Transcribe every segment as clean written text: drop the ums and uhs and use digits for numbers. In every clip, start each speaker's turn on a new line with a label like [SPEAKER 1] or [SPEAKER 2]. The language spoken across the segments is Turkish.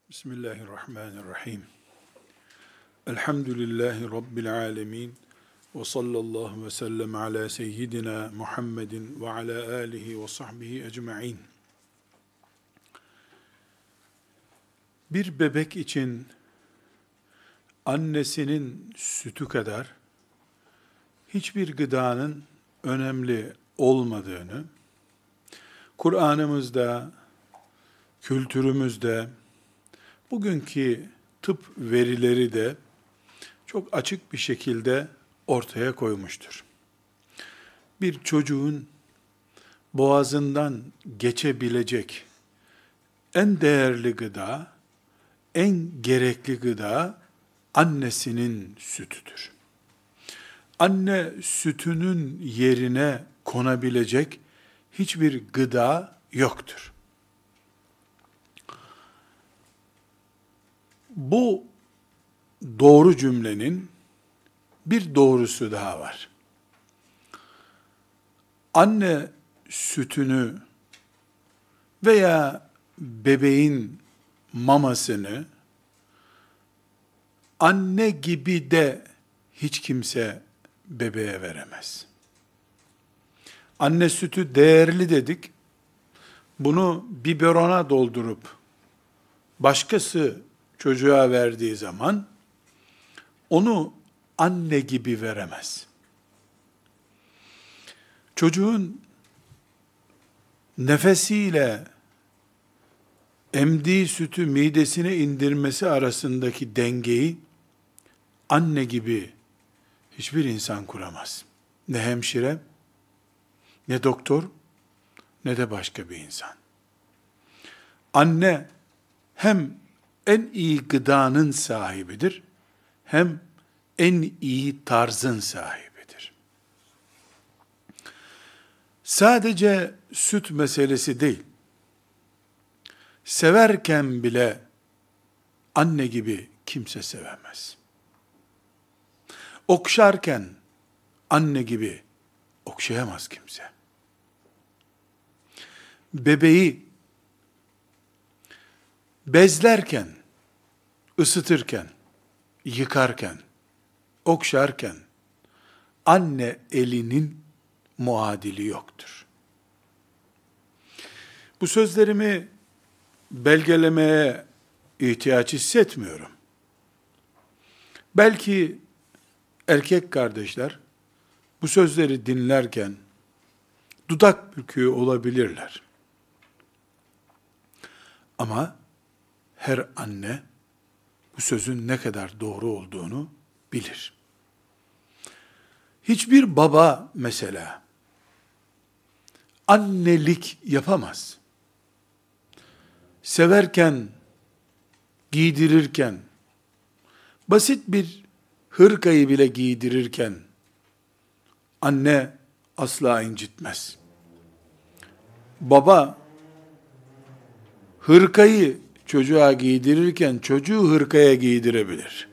[SPEAKER 1] Bismillahirrahmanirrahim. Elhamdülillahi Rabbil alemin. Ve sallallahu ve sellem ala seyyidina Muhammedin ve ala alihi ve sahbihi ecma'in. Bir bebek için annesinin sütü kadar hiçbir gıdanın önemli olmadığını, Kur'an'ımızda, kültürümüzde, bugünkü tıp verileri de çok açık bir şekilde ortaya koymuştur. Bir çocuğun boğazından geçebilecek en değerli gıda, en gerekli gıda annesinin sütüdür. Anne sütünün yerine konabilecek hiçbir gıda yoktur. Bu doğru cümlenin bir doğrusu daha var. Anne sütünü veya bebeğin mamasını anne gibi de hiç kimse bebeğe veremez. Anne sütü değerli dedik. Bunu biberona doldurup başkası çocuğa verdiği zaman onu anne gibi veremez. Çocuğun nefesiyle emdiği sütü midesine indirmesi arasındaki dengeyi anne gibi hiçbir insan kuramaz. Ne hemşire, ne doktor, ne de başka bir insan. Anne hem en iyi gıdanın sahibidir, hem en iyi tarzın sahibidir. Sadece süt meselesi değil, severken bile anne gibi kimse sevemez. Okşarken anne gibi okşayamaz kimse. Bebeği bezlerken, ısıtırken, yıkarken, okşarken anne elinin muadili yoktur. Bu sözlerimi belgelemeye ihtiyaç hissetmiyorum. Belki erkek kardeşler bu sözleri dinlerken dudak büküyor olabilirler. Ama her anne bu sözün ne kadar doğru olduğunu bilir. Hiçbir baba mesela annelik yapamaz. Severken, giydirirken, basit bir hırkayı bile giydirirken anne asla incitmez. Baba hırkayı çocuğa giydirirken çocuğu hırkaya giydirebilir.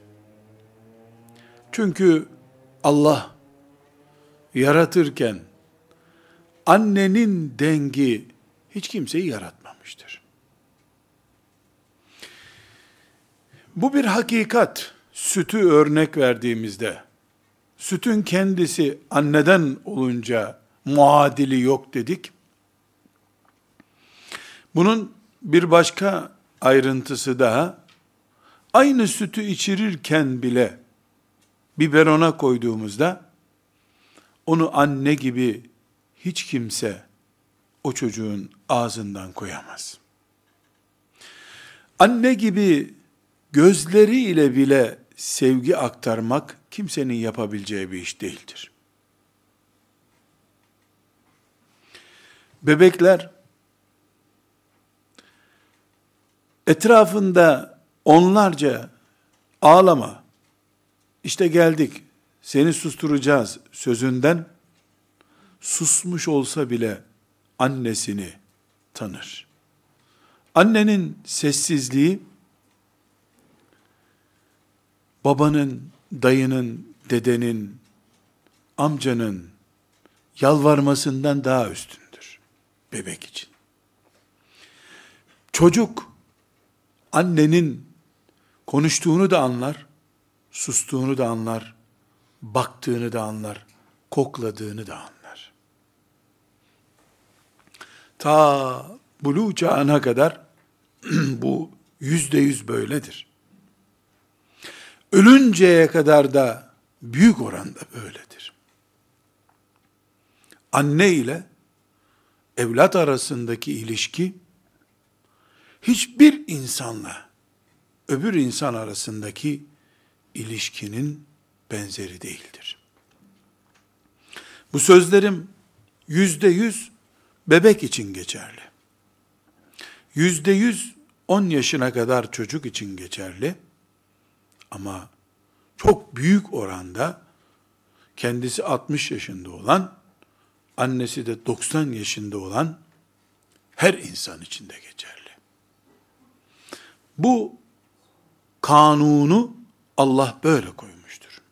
[SPEAKER 1] Çünkü Allah yaratırken annenin dengi hiç kimseyi yaratmamıştır. Bu bir hakikat. Sütü örnek verdiğimizde, sütün kendisi anneden olunca muadili yok dedik. Bunun bir başka ayrıntısı daha, aynı sütü içirirken bile biberona koyduğumuzda, onu anne gibi hiç kimse o çocuğun ağzından koyamaz. Anne gibi gözleriyle bile sevgi aktarmak kimsenin yapabileceği bir iş değildir. Bebekler etrafında onlarca ağlama, işte geldik, seni susturacağız sözünden susmuş olsa bile annesini tanır. Annenin sessizliği babanın, dayının, dedenin, amcanın yalvarmasından daha üstündür bebek için. Çocuk Annenin konuştuğunu da anlar, sustuğunu da anlar, baktığını da anlar, kokladığını da anlar. Ta buluğ çağına kadar bu %100 böyledir. Ölünceye kadar da büyük oranda böyledir. Anne ile evlat arasındaki ilişki, hiçbir insanla öbür insan arasındaki ilişkinin benzeri değildir. Bu sözlerim %100 bebek için geçerli. %100 10 yaşına kadar çocuk için geçerli. Ama çok büyük oranda kendisi 60 yaşında olan, annesi de 90 yaşında olan her insan için de geçerli. Bu kanunu Allah böyle koymuştur.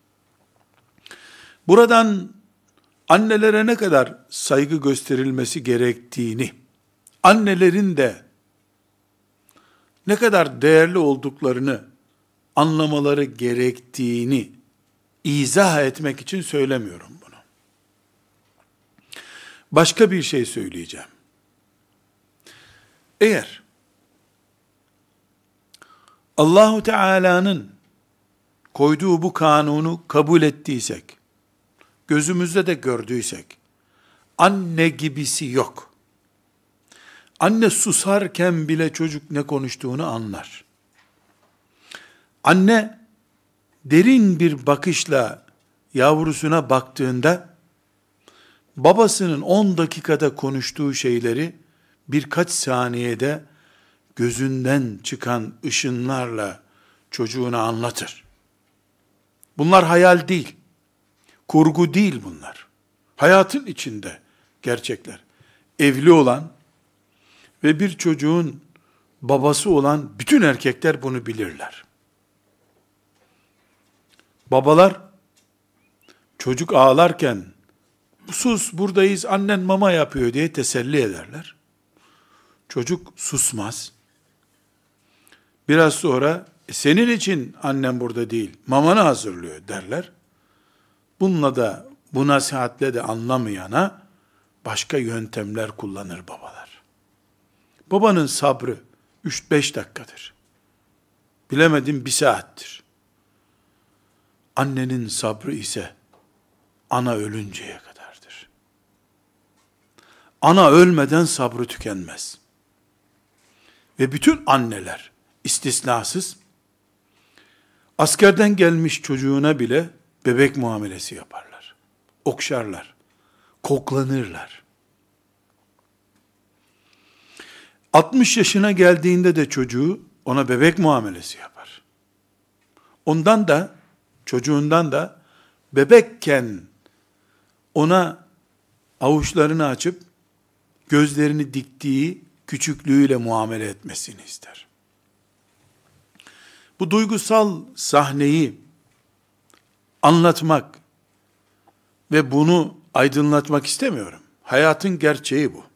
[SPEAKER 1] Buradan annelere ne kadar saygı gösterilmesi gerektiğini, annelerin de ne kadar değerli olduklarını anlamaları gerektiğini izah etmek için söylemiyorum bunu. Başka bir şey söyleyeceğim. Eğer Allahu Teala'nın koyduğu bu kanunu kabul ettiysek, gözümüzde de gördüysek, anne gibisi yok. Anne susarken bile çocuk ne konuştuğunu anlar. Anne derin bir bakışla yavrusuna baktığında, babasının 10 dakikada konuştuğu şeyleri birkaç saniyede gözünden çıkan ışınlarla çocuğuna anlatır. Bunlar hayal değil, kurgu değil bunlar. Hayatın içinde gerçekler. Evli olan ve bir çocuğun babası olan bütün erkekler bunu bilirler. Babalar çocuk ağlarken sus buradayız annen mama yapıyor diye teselli ederler. Çocuk susmaz. Biraz sonra senin için annem burada değil mamanı hazırlıyor derler. Bununla da bu nasihatle de anlamayana başka yöntemler kullanır babalar. Babanın sabrı 3-5 dakikadır. Bilemedim 1 saattir. Annenin sabrı ise ana ölünceye kadardır. Ana ölmeden sabrı tükenmez. Ve bütün anneler istisnasız askerden gelmiş çocuğuna bile bebek muamelesi yaparlar. Okşarlar, koklanırlar. 60 yaşına geldiğinde de çocuğu ona bebek muamelesi yapar. Ondan da, çocuğundan da bebekken ona avuçlarını açıp gözlerini diktiği küçüklüğüyle muamele etmesini ister. Bu duygusal sahneyi anlatmak ve bunu aydınlatmak istemiyorum. Hayatın gerçeği bu.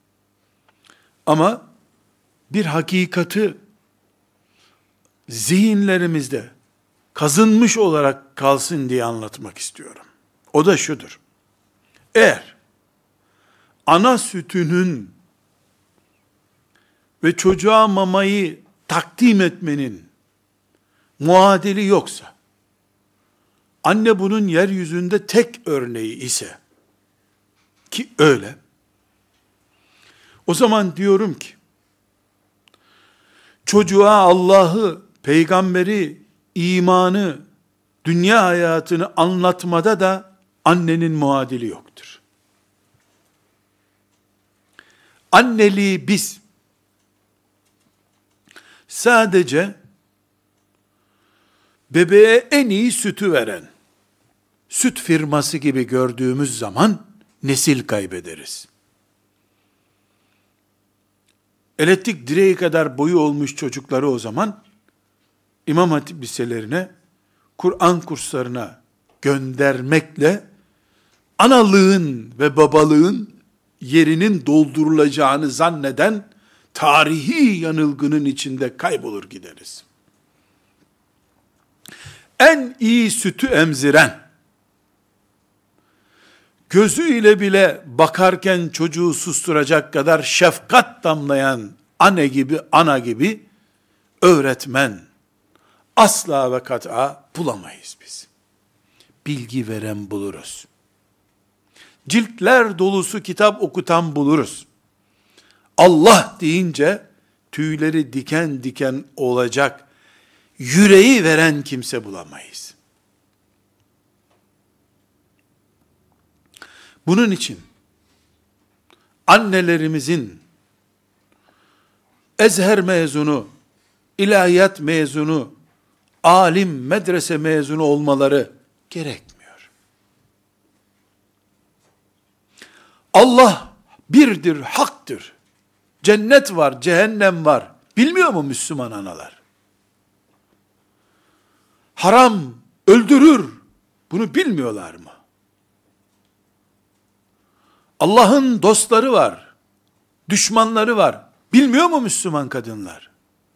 [SPEAKER 1] Ama bir hakikati zihinlerimizde kazınmış olarak kalsın diye anlatmak istiyorum. O da şudur. Eğer ana sütünün ve çocuğa mamayı takdim etmenin muadili yoksa, anne bunun yeryüzünde tek örneği ise, ki öyle, o zaman diyorum ki, çocuğa Allah'ı, peygamberi, imanı, dünya hayatını anlatmada da annenin muadili yoktur. Anneliği biz sadece bebeğe en iyi sütü veren süt firması gibi gördüğümüz zaman nesil kaybederiz. Elektrik direği kadar boyu olmuş çocukları o zaman İmam Hatip liselerine, Kur'an kurslarına göndermekle analığın ve babalığın yerinin doldurulacağını zanneden tarihi yanılgının içinde kaybolur gideriz. En iyi sütü emziren, gözüyle bile bakarken çocuğu susturacak kadar şefkat damlayan anne gibi, ana gibi öğretmen asla ve kat'a bulamayız biz. Bilgi veren buluruz. Ciltler dolusu kitap okutan buluruz. Allah deyince tüyleri diken diken olacak yüreği veren kimse bulamayız. Bunun için annelerimizin Ezher mezunu, ilahiyat mezunu, alim, medrese mezunu olmaları gerekmiyor. Allah birdir, haktır. Cennet var, cehennem var. Bilmiyor mu Müslüman analar? Haram öldürür. Bunu bilmiyorlar mı? Allah'ın dostları var. Düşmanları var. Bilmiyor mu Müslüman kadınlar?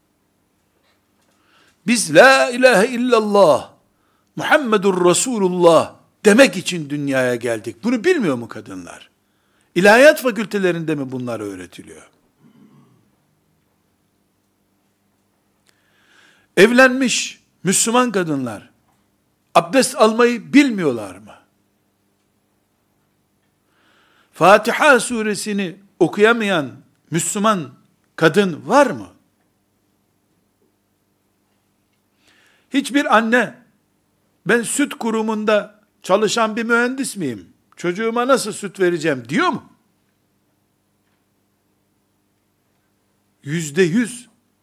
[SPEAKER 1] Biz la ilahe illallah Muhammedur Resulullah demek için dünyaya geldik. Bunu bilmiyor mu kadınlar? İlahiyat fakültelerinde mi bunlar öğretiliyor? Evlenmiş Müslüman kadınlar abdest almayı bilmiyorlar mı? Fatiha suresini okuyamayan Müslüman kadın var mı? Hiçbir anne, ben süt kurumunda çalışan bir mühendis miyim? Çocuğuma nasıl süt vereceğim diyor mu? %100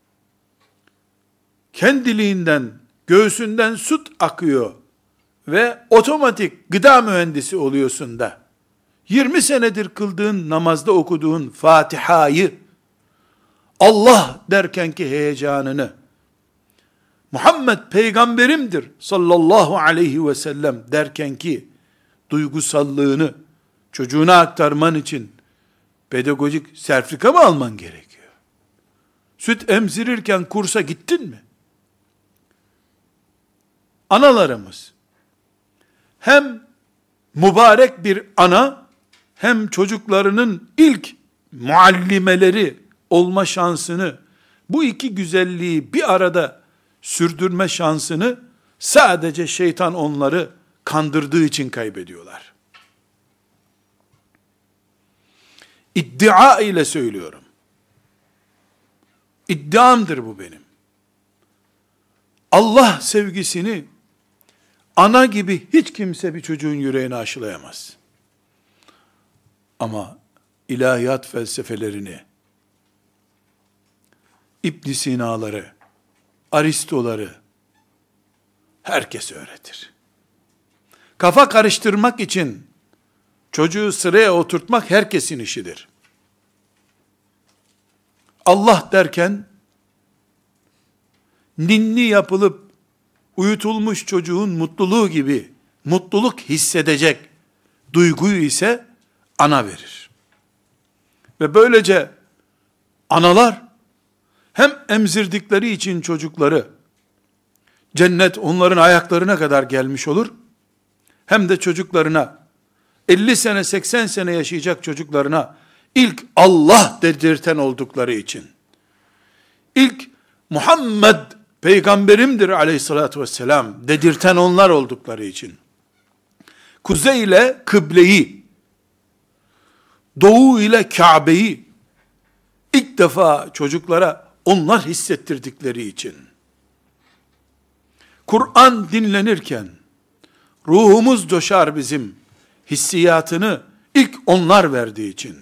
[SPEAKER 1] kendiliğinden, göğsünden süt akıyor ve otomatik gıda mühendisi oluyorsun da 20 senedir kıldığın namazda okuduğun Fatiha'yı Allah derkenki heyecanını, Muhammed peygamberimdir sallallahu aleyhi ve sellem derkenki duygusallığını çocuğuna aktarman için pedagojik sertifika mı alman gerekiyor? Süt emzirirken kursa gittin mi? Analarımız hem mübarek bir ana, hem çocuklarının ilk muallimeleri olma şansını, bu iki güzelliği bir arada sürdürme şansını sadece şeytan onları kandırdığı için kaybediyorlar. İddia ile söylüyorum. İddiamdır bu benim. Allah sevgisini ana gibi hiç kimse bir çocuğun yüreğine aşılayamaz. Ama ilahiyat felsefelerini, İbn Sina'ları, Aristoları herkes öğretir. Kafa karıştırmak için çocuğu sıraya oturtmak herkesin işidir. Allah derken ninni yapılıp uyutulmuş çocuğun mutluluğu gibi mutluluk hissedecek duyguyu ise ana verir. Ve böylece analar hem emzirdikleri için çocukları cennet onların ayaklarına kadar gelmiş olur, hem de çocuklarına 50 sene 80 sene yaşayacak çocuklarına ilk Allah dedirten oldukları için, ilk Muhammed peygamberimdir aleyhissalatü vesselam dedirten onlar oldukları için, kuzey ile kıbleyi, doğu ile Kabe'yi ilk defa çocuklara onlar hissettirdikleri için, Kur'an dinlenirken ruhumuz coşar bizim, hissiyatını ilk onlar verdiği için,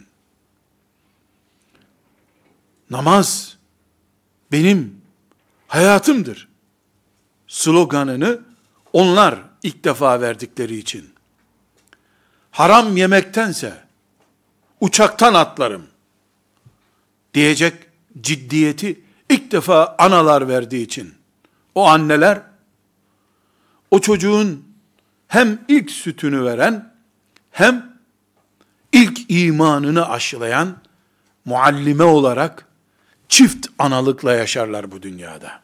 [SPEAKER 1] namaz benim hayatımdır sloganını onlar ilk defa verdikleri için, haram yemektense uçaktan atlarım diyecek ciddiyeti ilk defa analar verdiği için, o anneler o çocuğun hem ilk sütünü veren, hem ilk imanını aşılayan muallime olarak çift analıkla yaşarlar bu dünyada.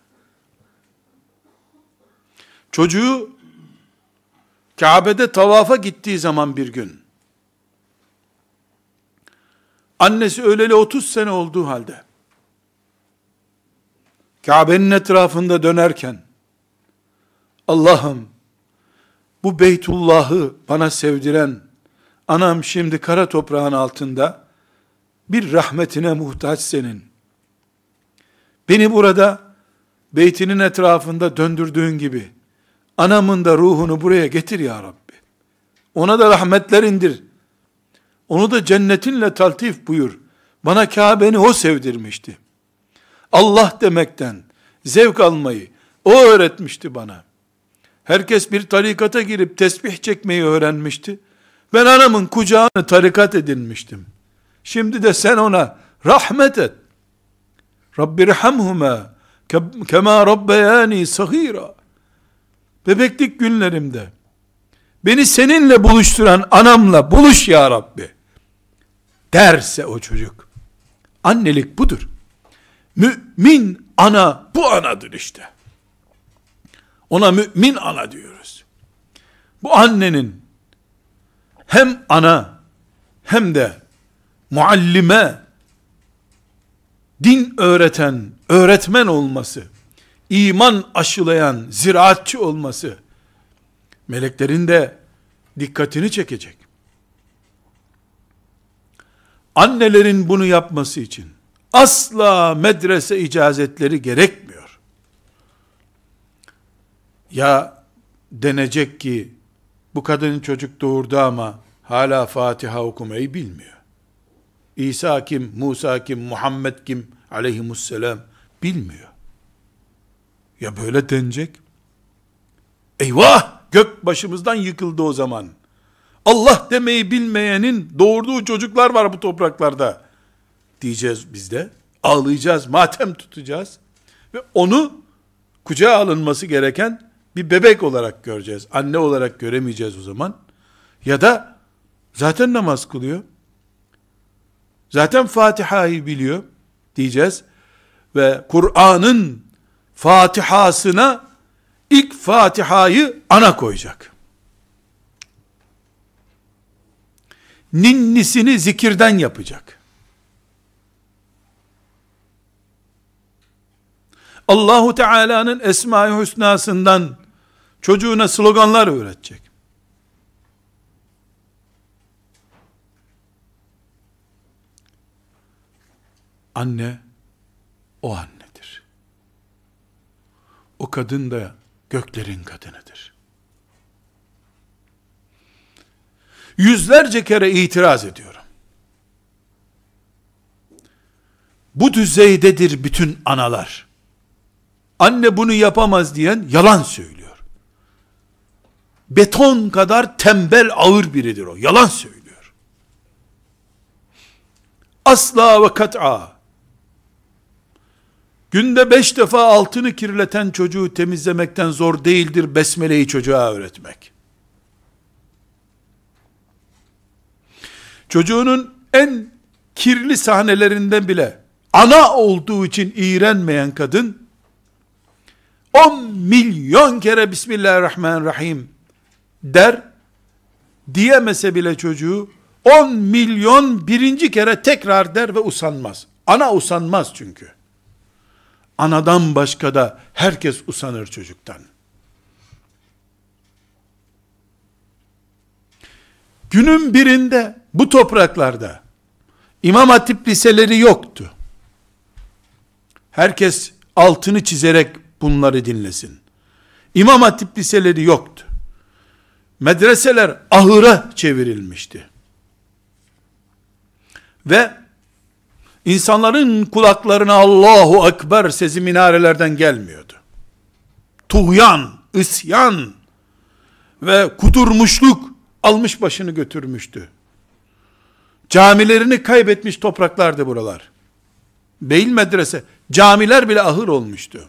[SPEAKER 1] Çocuğu Kabe'de tavafa gittiği zaman bir gün, annesi öleli 30 sene olduğu halde, Kabe'nin etrafında dönerken, Allah'ım, bu Beytullah'ı bana sevdiren anam şimdi kara toprağın altında, bir rahmetine muhtaç senin. Beni burada beytinin etrafında döndürdüğün gibi, anamın da ruhunu buraya getir ya Rabbi. Ona da rahmetler indir. Onu da cennetinle taltif buyur. Bana Kabe'ni o sevdirmişti. Allah demekten zevk almayı o öğretmişti bana. Herkes bir tarikata girip tesbih çekmeyi öğrenmişti. Ben anamın kucağını tarikat edinmiştim. Şimdi de sen ona rahmet et. Rabbirhamhuma kema rabbeyani saghira. Bebeklik günlerimde beni seninle buluşturan anamla buluş ya Rabbi derse o çocuk. Annelik budur. Mümin ana bu anadır işte. Ona mümin ana diyoruz. Bu annenin hem ana hem de muallime, din öğreten, öğretmen olması, iman aşılayan ziraatçı olması, meleklerin de dikkatini çekecek. Annelerin bunu yapması için asla medrese icazetleri gerekmiyor. Ya denecek ki, bu kadın çocuk doğurdu ama hala Fatiha okumayı bilmiyor. İsa kim, Musa kim, Muhammed kim aleyhimusselam bilmiyor. Ya böyle denecek? Eyvah! Gök başımızdan yıkıldı o zaman. Allah demeyi bilmeyenin doğurduğu çocuklar var bu topraklarda. Diyeceğiz biz de. Ağlayacağız, matem tutacağız. Ve onu kucağa alınması gereken bir bebek olarak göreceğiz. Anne olarak göremeyeceğiz o zaman. Ya da zaten namaz kılıyor. Zaten Fatiha'yı biliyor diyeceğiz. Ve Kur'an'ın Fatiha'sına ilk Fatiha'yı ana koyacak. Ninnisini zikirden yapacak. Allahu Teala'nın Esma-i Hüsna'sından çocuğuna sloganlar öğretecek. Anne, o annedir. O kadın da göklerin kadınıdır. Yüzlerce kere itiraz ediyorum. Bu düzeydedir bütün analar. Anne bunu yapamaz diyen yalan söylüyor. Beton kadar tembel, ağır biridir o. Yalan söylüyor. Asla ve kat'a. Günde 5 defa altını kirleten çocuğu temizlemekten zor değildir besmeleyi çocuğa öğretmek. Çocuğunun en kirli sahnelerinden bile ana olduğu için iğrenmeyen kadın 10 milyon kere Bismillahirrahmanirrahim der, diyemese bile çocuğu 10 milyon birinci kere tekrar der ve usanmaz. Ana usanmaz çünkü. Anadan başka da herkes usanır çocuktan. Günün birinde bu topraklarda İmam Hatip liseleri yoktu. Herkes altını çizerek bunları dinlesin. İmam Hatip liseleri yoktu. Medreseler ahıra çevrilmişti. Ve insanların kulaklarına Allahu Ekber sesi minarelerden gelmiyordu. Tuğyan, isyan ve kudurmuşluk almış başını götürmüştü. Camilerini kaybetmiş topraklardı buralar. Değil medrese, camiler bile ahır olmuştu.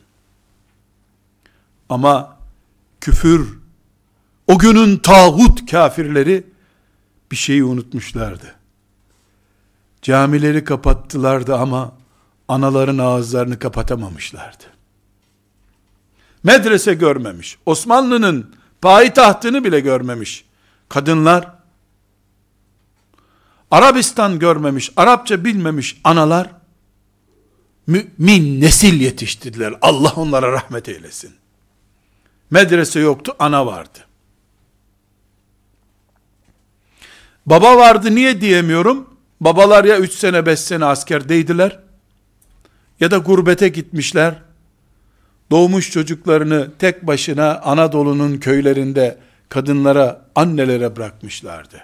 [SPEAKER 1] Ama küfür, o günün tağut kafirleri bir şeyi unutmuşlardı. Camileri kapattılardı ama anaların ağızlarını kapatamamışlardı. Medrese görmemiş, Osmanlı'nın payitahtını bile görmemiş kadınlar, Arabistan görmemiş, Arapça bilmemiş analar, mümin nesil yetiştirdiler. Allah onlara rahmet eylesin. Medrese yoktu, ana vardı. Baba vardı, niye diyemiyorum? Babalar ya 3 sene 5 sene askerdeydiler, ya da gurbete gitmişler, doğmuş çocuklarını tek başına Anadolu'nun köylerinde kadınlara, annelere bırakmışlardı.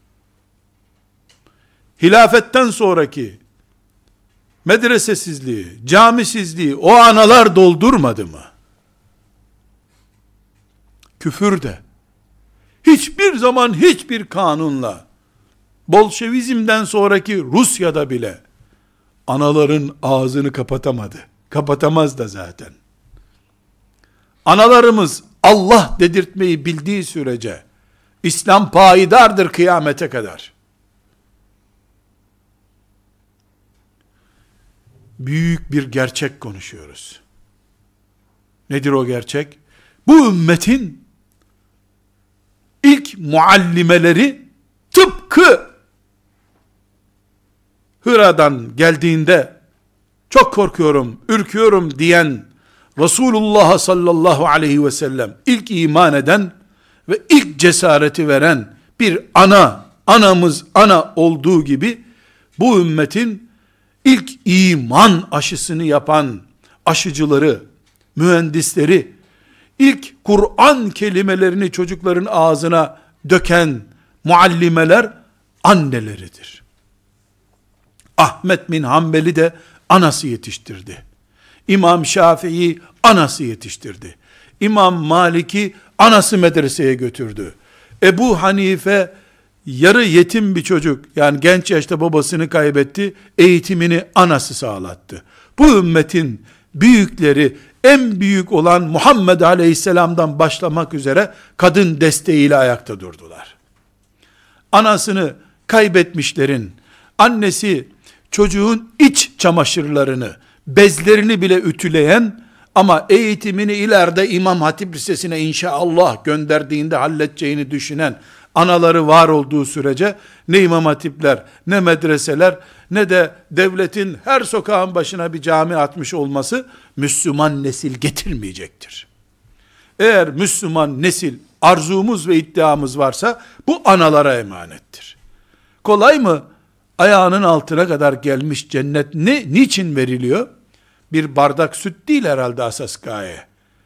[SPEAKER 1] Hilafetten sonraki medresesizliği, camisizliği o analar doldurmadı mı? Küfür de hiçbir zaman hiçbir kanunla, Bolşevizmden sonraki Rusya'da bile anaların ağzını kapatamadı. Kapatamaz da zaten. Analarımız Allah dedirtmeyi bildiği sürece İslam payidardır kıyamete kadar. Büyük bir gerçek konuşuyoruz. Nedir o gerçek? Bu ümmetin ilk muallimeleri tıpkı Hıra'dan geldiğinde çok korkuyorum, ürküyorum diyen Resulullah sallallahu aleyhi ve sellem ilk iman eden ve ilk cesareti veren bir anamız ana olduğu gibi bu ümmetin ilk iman aşısını yapan aşıcıları, mühendisleri, ilk Kur'an kelimelerini çocukların ağzına döken muallimeler anneleridir. Ahmet bin Hanbel'i de anası yetiştirdi. İmam Şafii anası yetiştirdi. İmam Malik'i anası medreseye götürdü. Ebu Hanife yarı yetim bir çocuk, yani genç yaşta babasını kaybetti, eğitimini anası sağlattı. Bu ümmetin büyükleri, en büyük olan Muhammed Aleyhisselam'dan başlamak üzere kadın desteğiyle ayakta durdular. Anasını kaybetmişlerin, annesi çocuğun iç çamaşırlarını, bezlerini bile ütüleyen ama eğitimini ileride İmam Hatip Lisesi'ne inşallah gönderdiğinde halledeceğini düşünen anaları var olduğu sürece ne İmam Hatipler, ne medreseler, ne de devletin her sokağın başına bir cami atmış olması Müslüman nesil getirmeyecektir. Eğer Müslüman nesil arzumuz ve iddiamız varsa bu analara emanettir. Kolay mı? Ayağının altına kadar gelmiş cennet niçin veriliyor? Bir bardak süt değil herhalde asas gaye.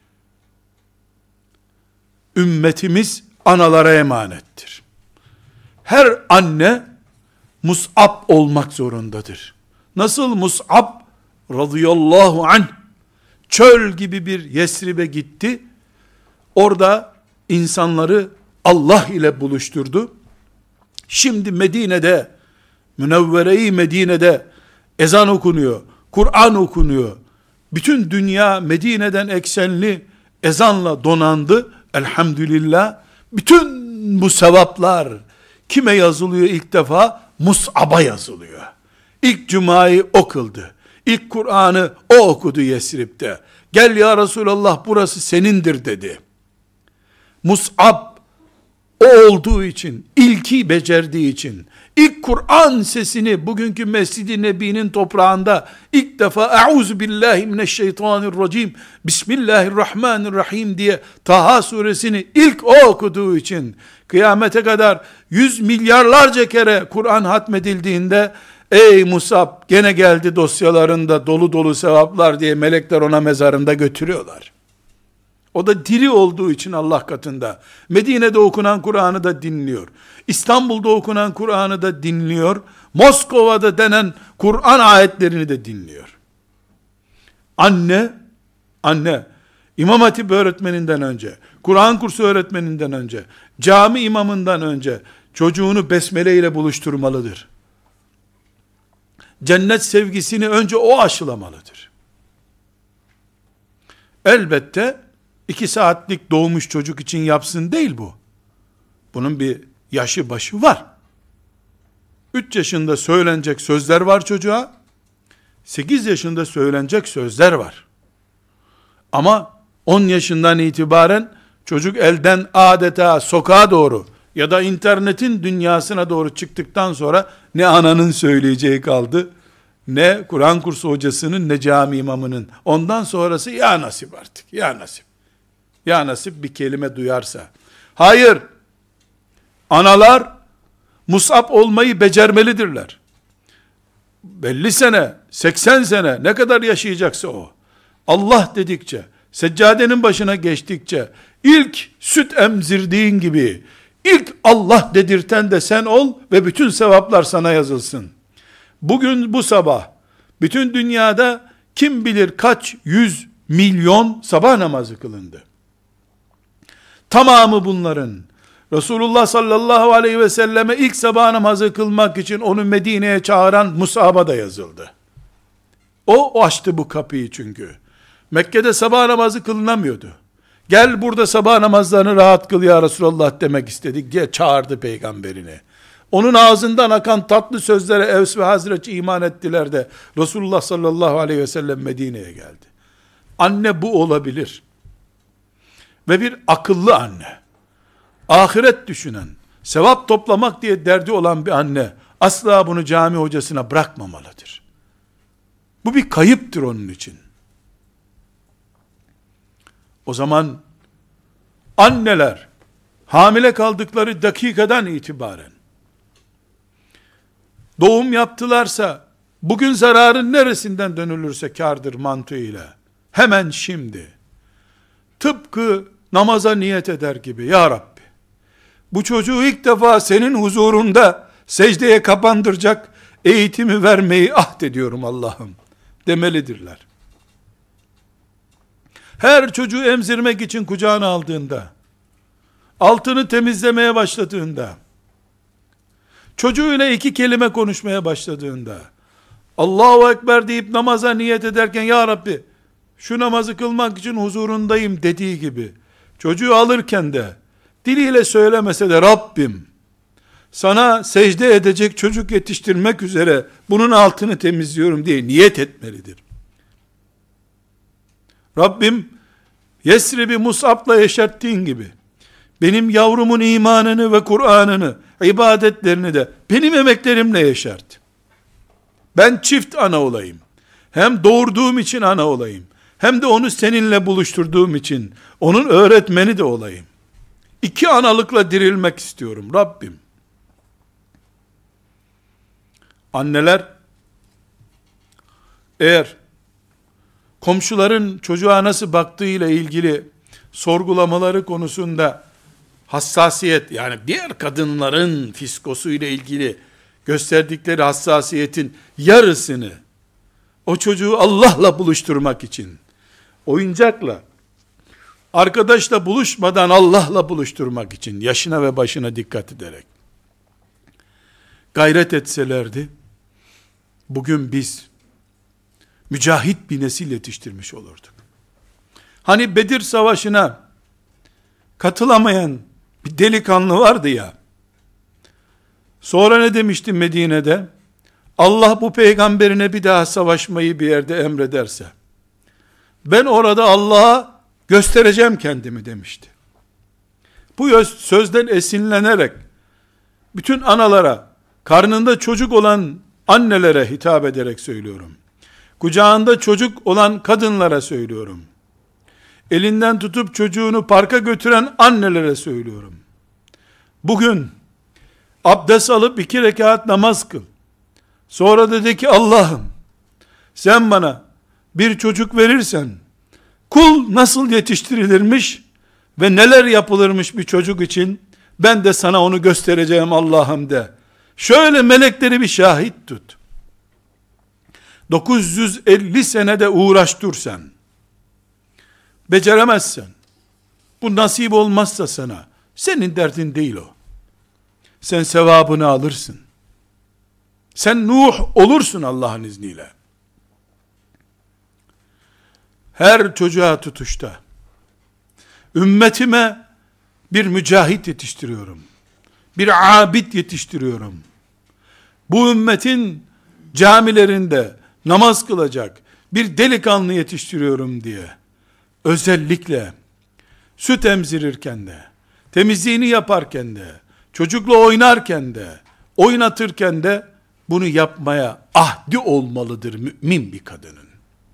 [SPEAKER 1] Ümmetimiz analara emanettir. Her anne Mus'ab olmak zorundadır. Nasıl Mus'ab radıyallahu anh çöl gibi bir Yesrib'e gitti. Orada insanları Allah ile buluşturdu. Şimdi Medine'de, Münevvere-i Medine'de ezan okunuyor, Kur'an okunuyor. Bütün dünya Medine'den eksenli ezanla donandı. Elhamdülillah. Bütün bu sevaplar kime yazılıyor ilk defa? Mus'ab'a yazılıyor. İlk cumayı o kıldı. İlk Kur'an'ı o okudu Yesrib'de. Gel ya Resulallah burası senindir dedi. Mus'ab o olduğu için, ilki becerdiği için, ilk Kur'an sesini bugünkü Mescid-i Nebi'nin toprağında ilk defa "Euzu billahi mineşşeytanirracim, Bismillahirrahmanirrahim" diye Taha suresini ilk o okuduğu için, kıyamete kadar yüz milyarlarca kere Kur'an hatmedildiğinde, ey Musab gene geldi dosyalarında dolu dolu sevaplar diye melekler ona mezarında götürüyorlar. O da diri olduğu için Allah katında. Medine'de okunan Kur'an'ı da dinliyor. İstanbul'da okunan Kur'an'ı da dinliyor. Moskova'da denen Kur'an ayetlerini de dinliyor. Anne, İmam Hatip öğretmeninden önce, Kur'an kursu öğretmeninden önce, cami imamından önce çocuğunu besmele ile buluşturmalıdır. Cennet sevgisini önce o aşılamalıdır. Elbette 2 saatlik doğmuş çocuk için yapsın değil bu. Bunun bir yaşı başı var. 3 yaşında söylenecek sözler var çocuğa. 8 yaşında söylenecek sözler var. Ama 10 yaşından itibaren çocuk elden adeta sokağa doğru ya da internetin dünyasına doğru çıktıktan sonra ne ananın söyleyeceği kaldı, ne Kur'an kursu hocasının, ne cami imamının. Ondan sonrası ya nasip artık, ya nasip. Ya nasip bir kelime duyarsa. Hayır, analar Mus'ab olmayı becermelidirler. Belli sene, 80 sene, ne kadar yaşayacaksa o. Allah dedikçe, seccadenin başına geçtikçe, ilk süt emzirdiğin gibi, ilk Allah dedirten de sen ol ve bütün sevaplar sana yazılsın. Bugün bu sabah, bütün dünyada kim bilir kaç 100 milyon sabah namazı kılındı. Tamamı bunların, Resulullah sallallahu aleyhi ve selleme ilk sabah namazı kılmak için onu Medine'ye çağıran Mus'ab'a da yazıldı. O açtı bu kapıyı çünkü. Mekke'de sabah namazı kılınamıyordu. Gel burada sabah namazlarını rahat kıl ya Resulullah demek istedik diye çağırdı peygamberini. Onun ağzından akan tatlı sözlere Evs ve Hazreç iman ettiler de Resulullah sallallahu aleyhi ve sellem Medine'ye geldi. Anne bu olabilir. Ve bir akıllı anne, ahiret düşünen, sevap toplamak diye derdi olan bir anne, asla bunu cami hocasına bırakmamalıdır. Bu bir kayıptır onun için. O zaman, anneler, hamile kaldıkları dakikadan itibaren, doğum yaptılarsa, bugün zararın neresinden dönülürse kârdır mantığıyla, hemen şimdi, tıpkı namaza niyet eder gibi, ya Rabbi, bu çocuğu ilk defa senin huzurunda secdeye kapandıracak eğitimi vermeyi ahdediyorum Allah'ım demelidirler. Her çocuğu emzirmek için kucağına aldığında, altını temizlemeye başladığında, çocuğuyla 2 kelime konuşmaya başladığında, Allahu Ekber deyip namaza niyet ederken, ya Rabbi, şu namazı kılmak için huzurundayım dediği gibi, çocuğu alırken de, diliyle söylemese de, Rabbim, sana secde edecek çocuk yetiştirmek üzere, bunun altını temizliyorum diye niyet etmelidir. Rabbim, Yesrib'i Mus'ab'la yeşerttiğin gibi, benim yavrumun imanını ve Kur'an'ını, ibadetlerini de, benim emeklerimle yeşert. Ben çift ana olayım. Hem doğurduğum için ana olayım, hem de onu seninle buluşturduğum için, onun öğretmeni de olayım. 2 analıkla dirilmek istiyorum Rabbim. Anneler, eğer komşuların çocuğa nasıl baktığıyla ilgili sorgulamaları konusunda hassasiyet, yani diğer kadınların fiskosu ile ilgili gösterdikleri hassasiyetin yarısını o çocuğu Allah'la buluşturmak için, oyuncakla, arkadaşla buluşmadan Allah'la buluşturmak için, yaşına ve başına dikkat ederek gayret etselerdi, bugün biz mücahit bir nesil yetiştirmiş olurduk. Hani Bedir Savaşı'na katılamayan bir delikanlı vardı ya, sonra ne demişti Medine'de? Allah bu peygamberine bir daha savaşmayı bir yerde emrederse, ben orada Allah'a göstereceğim kendimi demişti. Bu sözden esinlenerek, bütün analara, karnında çocuk olan annelere hitap ederek söylüyorum. Kucağında çocuk olan kadınlara söylüyorum. Elinden tutup çocuğunu parka götüren annelere söylüyorum. Bugün, abdest alıp 2 rekat namaz kıl. Sonra dedi ki, Allah'ım, sen bana bir çocuk verirsen, kul nasıl yetiştirilirmiş ve neler yapılırmış bir çocuk için, ben de sana onu göstereceğim Allah'ım de. Şöyle melekleri bir şahit tut. 950 senede uğraş dur sen. Beceremezsen, bu nasip olmazsa sana, senin derdin değil o. Sen sevabını alırsın. Sen Nuh olursun Allah'ın izniyle. Her çocuğa tutuşta, ümmetime bir mücahit yetiştiriyorum. Bir abid yetiştiriyorum. Bu ümmetin camilerinde, namaz kılacak bir delikanlı yetiştiriyorum diye, özellikle süt emzirirken de, temizliğini yaparken de, çocukla oynarken de, oynatırken de bunu yapmaya ahdi olmalıdır mümin bir kadının.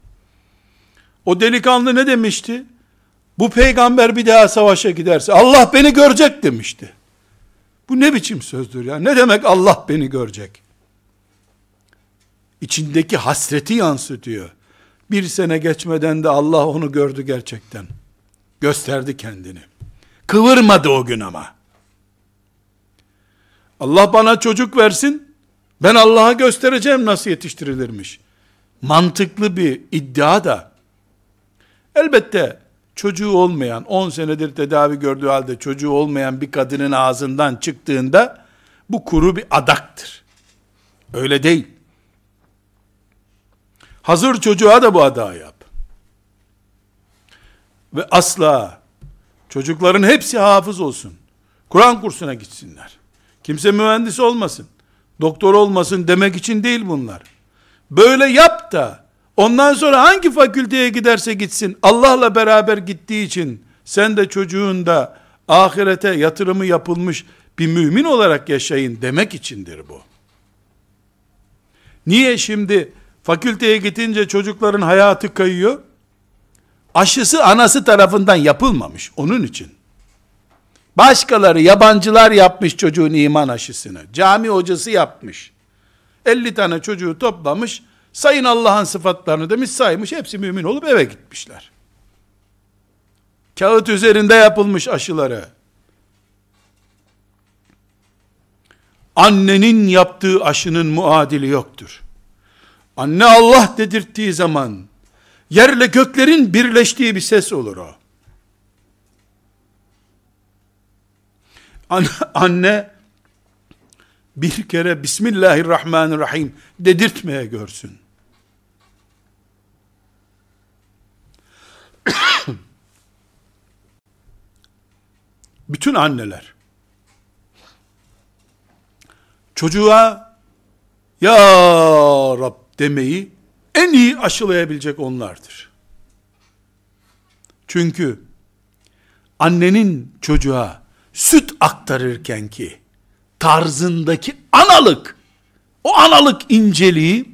[SPEAKER 1] O delikanlı ne demişti? Bu peygamber bir daha savaşa giderse Allah beni görecek demişti. Bu ne biçim sözdür ya? Ne demek Allah beni görecek? İçindeki hasreti yansıtıyor. Bir sene geçmeden de Allah onu gördü gerçekten. Gösterdi kendini. Kıvırmadı o gün ama. Allah bana çocuk versin, ben Allah'a göstereceğim nasıl yetiştirilirmiş. Mantıklı bir iddia da, elbette çocuğu olmayan, 10 senedir tedavi gördüğü halde çocuğu olmayan bir kadının ağzından çıktığında, bu kuru bir adaktır. Öyle değil. Hazır çocuğa da bu adağı yap. Ve asla çocukların hepsi hafız olsun. Kur'an kursuna gitsinler. Kimse mühendis olmasın, doktor olmasın demek için değil bunlar. Böyle yap da, ondan sonra hangi fakülteye giderse gitsin, Allah'la beraber gittiği için, sen de çocuğun da ahirete yatırımı yapılmış bir mümin olarak yaşayın demek içindir bu. Niye şimdi fakülteye gidince çocukların hayatı kayıyor? Aşısı anası tarafından yapılmamış, onun için. Başkaları, yabancılar yapmış çocuğun iman aşısını. Cami hocası yapmış. 50 tane çocuğu toplamış, sayın Allah'ın sıfatlarını demiş, saymış, hepsi mümin olup eve gitmişler. Kağıt üzerinde yapılmış aşıları. Annenin yaptığı aşının muadili yoktur. Anne Allah dedirttiği zaman, yerle göklerin birleştiği bir ses olur o. Anne, bir kere Bismillahirrahmanirrahim dedirtmeye görsün. Bütün anneler, çocuğa Ya Rab demeyi en iyi aşılayabilecek onlardır. Çünkü annenin çocuğa süt aktarırken ki tarzındaki analık, o analık inceliği,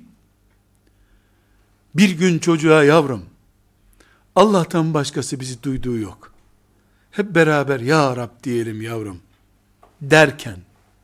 [SPEAKER 1] bir gün çocuğa yavrum, Allah'tan başkası bizi duyduğu yok, hep beraber Ya Rab diyelim yavrum derken,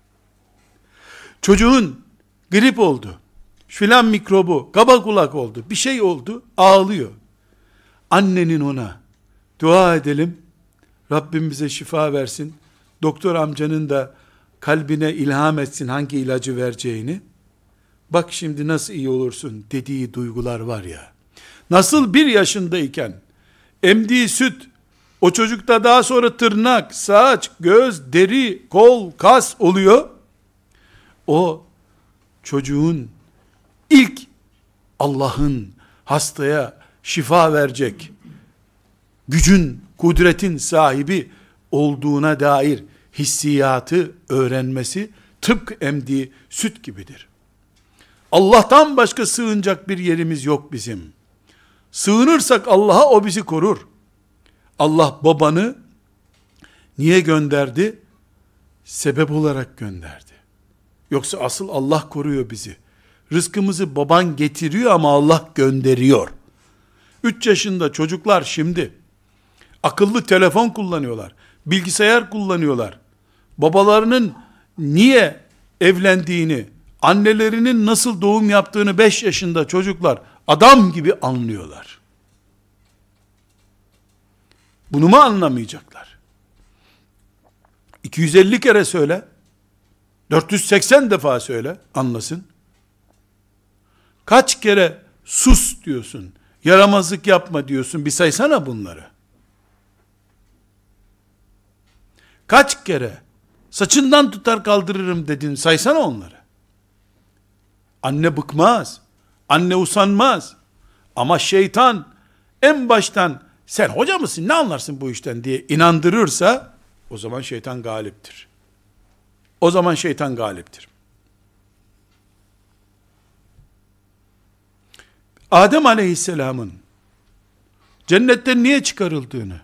[SPEAKER 1] çocuğun grip oldu, filan mikrobu, kaba kulak oldu, bir şey oldu, ağlıyor. Annenin ona dua edelim, Rabbim bize şifa versin, doktor amcanın da kalbine ilham etsin hangi ilacı vereceğini, bak şimdi nasıl iyi olursun dediği duygular var ya, nasıl 1 yaşındayken emdiği süt, o çocukta daha sonra tırnak, saç, göz, deri, kol, kas oluyor, o çocuğun ilk Allah'ın hastaya şifa verecek gücün, kudretin sahibi olduğuna dair hissiyatı öğrenmesi tıpkı emdiği süt gibidir. Allah'tan başka sığınacak bir yerimiz yok bizim. Sığınırsak Allah'a, o bizi korur. Allah babanı niye gönderdi? Sebep olarak gönderdi. Yoksa asıl Allah koruyor bizi. Rızkımızı baban getiriyor ama Allah gönderiyor. 3 yaşında çocuklar şimdi akıllı telefon kullanıyorlar, bilgisayar kullanıyorlar. Babalarının niye evlendiğini, annelerinin nasıl doğum yaptığını 5 yaşında çocuklar adam gibi anlıyorlar. Bunu mu anlamayacaklar? 250 kere söyle, 480 defa söyle, anlasın. Kaç kere sus diyorsun, yaramazlık yapma diyorsun, bir saysana bunları. Kaç kere saçından tutar kaldırırım dedin, saysana onları. Anne bıkmaz, anne usanmaz. Ama şeytan en baştan sen hoca mısın, ne anlarsın bu işten diye inandırırsa, o zaman şeytan galiptir. O zaman şeytan galiptir. Adem aleyhisselamın cennetten niye çıkarıldığını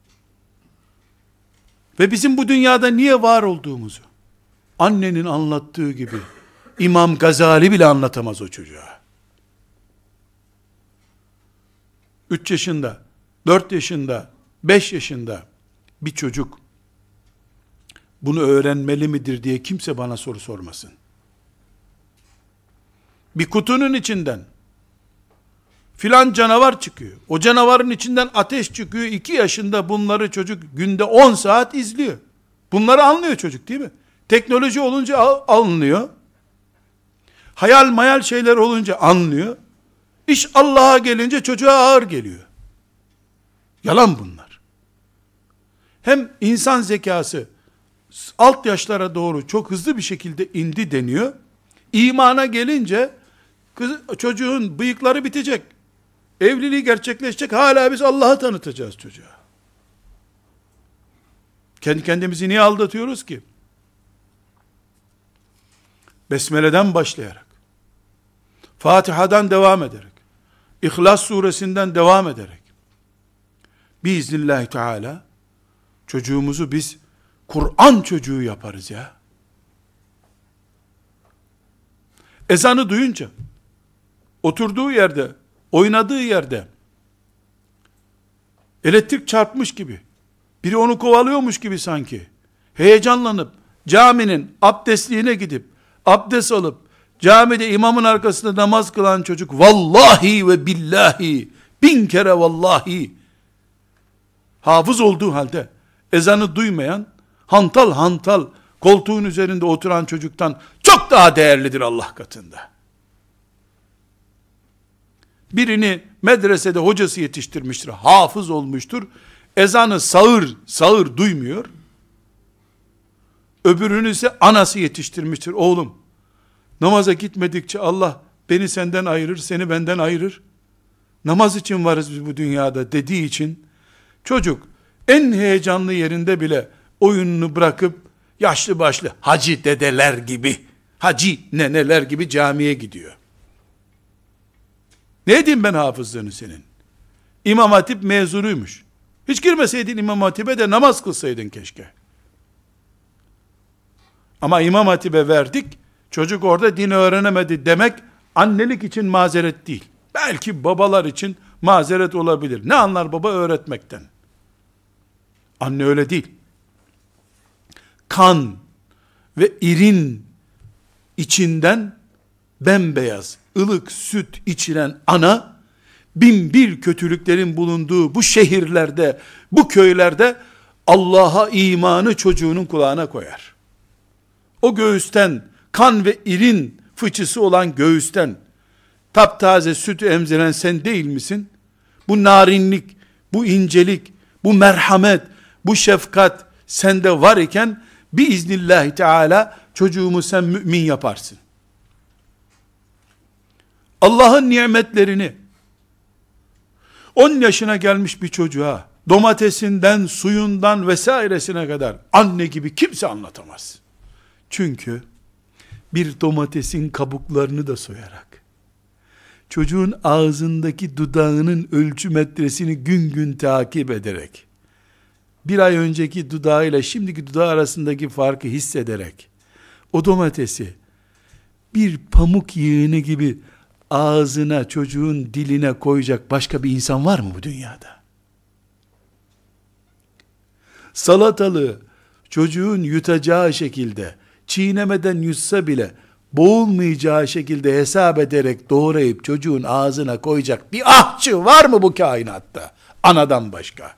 [SPEAKER 1] ve bizim bu dünyada niye var olduğumuzu annenin anlattığı gibi İmam Gazali bile anlatamaz o çocuğa. 3 yaşında, 4 yaşında, 5 yaşında bir çocuk bunu öğrenmeli midir diye kimse bana soru sormasın. Bir kutunun içinden filan canavar çıkıyor. O canavarın içinden ateş çıkıyor. 2 yaşında bunları çocuk günde 10 saat izliyor. Bunları anlıyor çocuk, değil mi? Teknoloji olunca anlıyor. Hayal mayal şeyler olunca anlıyor. İş Allah'a gelince çocuğa ağır geliyor. Yalan bunlar. Hem insan zekası alt yaşlara doğru çok hızlı bir şekilde indi deniyor. İmana gelince çocuğun bıyıkları bitecek. Evliliği gerçekleşecek. Hala biz Allah'ı tanıtacağız çocuğa. Kendi kendimizi niye aldatıyoruz ki? Besmele'den başlayarak, Fatiha'dan devam ederek, İhlas suresinden devam ederek, biiznillahü teala çocuğumuzu biz Kur'an çocuğu yaparız ya. Ezanı duyunca, oturduğu yerde, oynadığı yerde, elektrik çarpmış gibi, biri onu kovalıyormuş gibi sanki, heyecanlanıp, caminin abdestliğine gidip, abdest alıp, camide imamın arkasında namaz kılan çocuk, vallahi ve billahi, 1000 kere vallahi, hafız olduğu halde, ezanı duymayan, hantal hantal, koltuğun üzerinde oturan çocuktan, çok daha değerlidir Allah katında. Birini medresede hocası yetiştirmiştir, hafız olmuştur, ezanı sağır sağır duymuyor, öbürünü ise anası yetiştirmiştir, oğlum, namaza gitmedikçe Allah beni senden ayırır, seni benden ayırır, namaz için varız biz bu dünyada dediği için, çocuk en heyecanlı yerinde bile oyununu bırakıp, yaşlı başlı hacı dedeler gibi, hacı neneler gibi camiye gidiyor. Ne edeyim ben hafızlığını senin? İmam Hatip mezunuymuş. Hiç girmeseydin İmam Hatip'e de namaz kılsaydın keşke. Ama İmam Hatip'e verdik, çocuk orada din öğrenemedi demek, annelik için mazeret değil. Belki babalar için mazeret olabilir. Ne anlar baba öğretmekten? Anne öyle değil. Kan ve irin içinden bembeyaz, ılık süt içilen ana, 1001 kötülüklerin bulunduğu bu şehirlerde, bu köylerde Allah'a imanı çocuğunun kulağına koyar. O göğüsten, kan ve irin fıçısı olan göğüsten, taptaze sütü emziren sen değil misin? Bu narinlik, bu incelik, bu merhamet, bu şefkat sende var iken, biiznillahü teala çocuğumu sen mümin yaparsın. Allah'ın nimetlerini 10 yaşına gelmiş bir çocuğa domatesinden, suyundan vesairesine kadar anne gibi kimse anlatamaz. Çünkü bir domatesin kabuklarını da soyarak, çocuğun ağzındaki dudağının ölçü metresini gün gün takip ederek, bir ay önceki dudağıyla şimdiki dudağı arasındaki farkı hissederek, o domatesi bir pamuk yığını gibi ağzına, çocuğun diline koyacak başka bir insan var mı bu dünyada? Salatalığı çocuğun yutacağı şekilde, çiğnemeden yutsa bile boğulmayacağı şekilde hesap ederek doğrayıp çocuğun ağzına koyacak bir ahçı var mı bu kainatta? Anadan başka.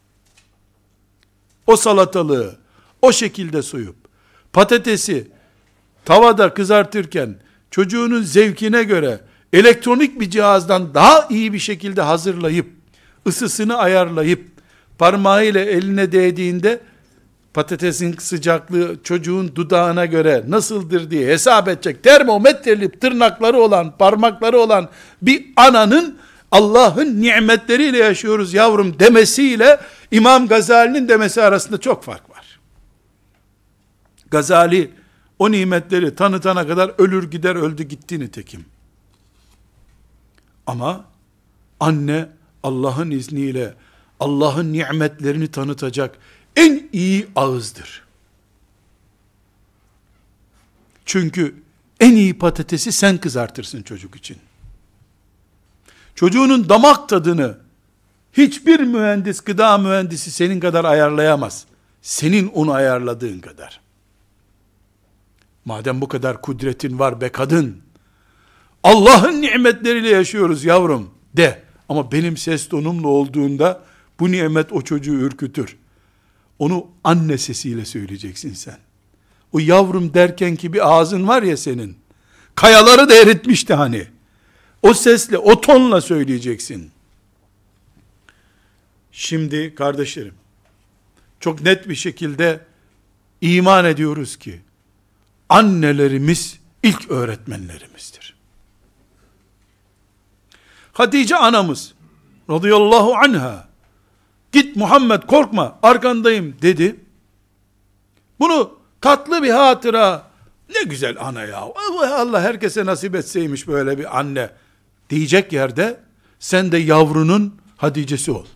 [SPEAKER 1] O salatalığı o şekilde soyup, patatesi tavada kızartırken, çocuğunun zevkine göre, elektronik bir cihazdan daha iyi bir şekilde hazırlayıp, ısısını ayarlayıp, parmağıyla eline değdiğinde, patatesin sıcaklığı çocuğun dudağına göre nasıldır diye hesap edecek, termometreli tırnakları olan, parmakları olan bir ananın, Allah'ın nimetleriyle yaşıyoruz yavrum demesiyle, İmam Gazali'nin demesi arasında çok fark var. Gazali, o nimetleri tanıtana kadar ölür gider öldü gitti nitekim. Ama anne Allah'ın izniyle Allah'ın nimetlerini tanıtacak en iyi ağızdır. Çünkü en iyi patatesi sen kızartırsın çocuk için. Çocuğunun damak tadını hiçbir mühendis, gıda mühendisi senin kadar ayarlayamaz. Senin onu ayarladığın kadar. Madem bu kadar kudretin var be kadın, Allah'ın nimetleriyle yaşıyoruz yavrum de. Ama benim ses tonumla olduğunda bu nimet o çocuğu ürkütür. Onu anne sesiyle söyleyeceksin sen. O yavrum derken ki bir ağzın var ya senin. Kayaları da eritmişti hani. O sesle, o tonla söyleyeceksin. Şimdi kardeşlerim, çok net bir şekilde iman ediyoruz ki, annelerimiz ilk öğretmenlerimizdir. Hatice anamız, radıyallahu anha, git Muhammed korkma, arkandayım dedi. Bunu tatlı bir hatıra, ne güzel ana ya, Allah herkese nasip etseymiş böyle bir anne, diyecek yerde, sen de yavrunun Hatice'si ol.